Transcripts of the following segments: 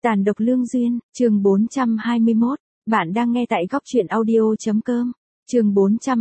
Tàn độc lương duyên, chương 421, bạn đang nghe tại góc truyện audio.com. Chương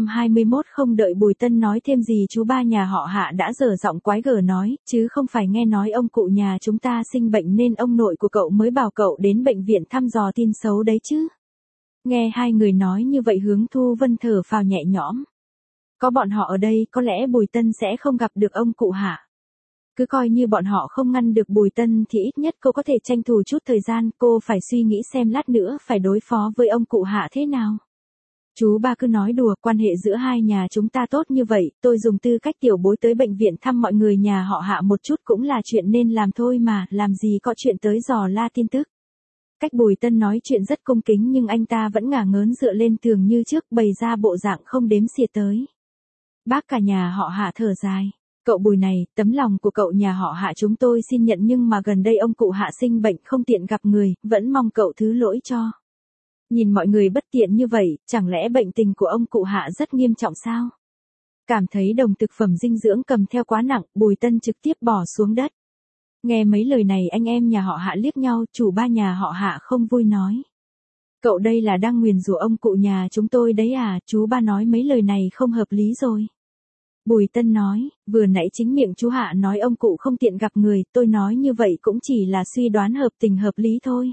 421 không đợi Bùi Tân nói thêm gì chú ba nhà họ Hạ đã dở giọng quái gở nói, chứ không phải nghe nói ông cụ nhà chúng ta sinh bệnh nên ông nội của cậu mới bảo cậu đến bệnh viện thăm dò tin xấu đấy chứ. Nghe hai người nói như vậy Hướng Thu Vân thở phào nhẹ nhõm. Có bọn họ ở đây có lẽ Bùi Tân sẽ không gặp được ông cụ Hạ. Cứ coi như bọn họ không ngăn được Bùi Tân thì ít nhất cô có thể tranh thủ chút thời gian, cô phải suy nghĩ xem lát nữa phải đối phó với ông cụ Hạ thế nào. Chú ba cứ nói đùa, quan hệ giữa hai nhà chúng ta tốt như vậy, tôi dùng tư cách tiểu bối tới bệnh viện thăm mọi người nhà họ Hạ một chút cũng là chuyện nên làm thôi mà, làm gì có chuyện tới dò la tin tức. Cách Bùi Tân nói chuyện rất cung kính nhưng anh ta vẫn ngả ngớn dựa lên tường như trước, bày ra bộ dạng không đếm xỉa tới. Bác cả nhà họ Hạ thở dài. Cậu Bùi này, tấm lòng của cậu nhà họ Hạ chúng tôi xin nhận nhưng mà gần đây ông cụ Hạ sinh bệnh không tiện gặp người, vẫn mong cậu thứ lỗi cho. Nhìn mọi người bất tiện như vậy, chẳng lẽ bệnh tình của ông cụ Hạ rất nghiêm trọng sao? Cảm thấy đồng thực phẩm dinh dưỡng cầm theo quá nặng, Bùi Tân trực tiếp bỏ xuống đất. Nghe mấy lời này anh em nhà họ Hạ liếc nhau, chủ ba nhà họ Hạ không vui nói. Cậu đây là đang nguyền rủa ông cụ nhà chúng tôi đấy à, chú ba nói mấy lời này không hợp lý rồi. Bùi Tân nói, vừa nãy chính miệng chú Hạ nói ông cụ không tiện gặp người, tôi nói như vậy cũng chỉ là suy đoán hợp tình hợp lý thôi.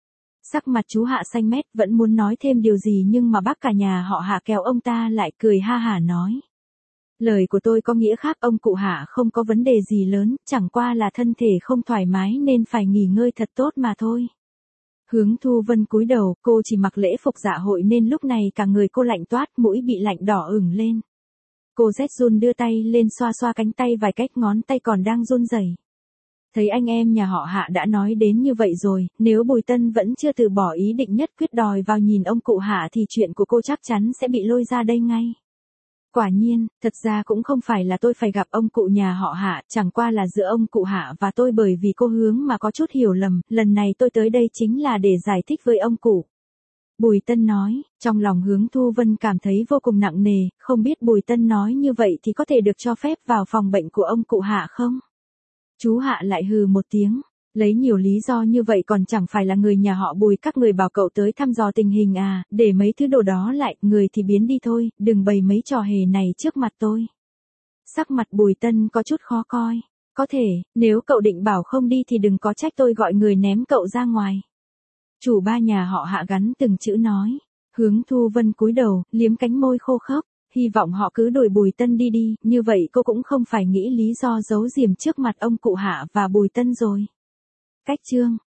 Sắc mặt chú Hạ xanh mét vẫn muốn nói thêm điều gì nhưng mà bác cả nhà họ Hạ kéo ông ta lại cười ha hả nói. Lời của tôi có nghĩa khác, ông cụ Hạ không có vấn đề gì lớn, chẳng qua là thân thể không thoải mái nên phải nghỉ ngơi thật tốt mà thôi. Hướng Thu Vân cúi đầu, cô chỉ mặc lễ phục dạ hội nên lúc này cả người cô lạnh toát, mũi bị lạnh đỏ ửng lên. Cô rét run đưa tay lên xoa xoa cánh tay vài cách, ngón tay còn đang run rẩy. Thấy anh em nhà họ Hạ đã nói đến như vậy rồi, nếu Bùi Tân vẫn chưa từ bỏ ý định nhất quyết đòi vào nhìn ông cụ Hạ thì chuyện của cô chắc chắn sẽ bị lôi ra đây ngay. Quả nhiên, thật ra cũng không phải là tôi phải gặp ông cụ nhà họ Hạ, chẳng qua là giữa ông cụ Hạ và tôi bởi vì cô Hướng mà có chút hiểu lầm, lần này tôi tới đây chính là để giải thích với ông cụ. Bùi Tân nói, trong lòng Hướng Thu Vân cảm thấy vô cùng nặng nề, không biết Bùi Tân nói như vậy thì có thể được cho phép vào phòng bệnh của ông cụ Hạ không? Chú Hạ lại hừ một tiếng, lấy nhiều lý do như vậy còn chẳng phải là người nhà họ Bùi các người bảo cậu tới thăm dò tình hình à, để mấy thứ đồ đó lại, người thì biến đi thôi, đừng bày mấy trò hề này trước mặt tôi. Sắc mặt Bùi Tân có chút khó coi, có thể, nếu cậu định bảo không đi thì đừng có trách tôi gọi người ném cậu ra ngoài. Chủ ba nhà họ Hạ gắn từng chữ nói. Hướng Thu Vân cúi đầu, liếm cánh môi khô khốc, hy vọng họ cứ đuổi Bùi Tân đi đi, như vậy cô cũng không phải nghĩ lý do giấu giếm trước mặt ông cụ Hạ và Bùi Tân rồi. Cách chương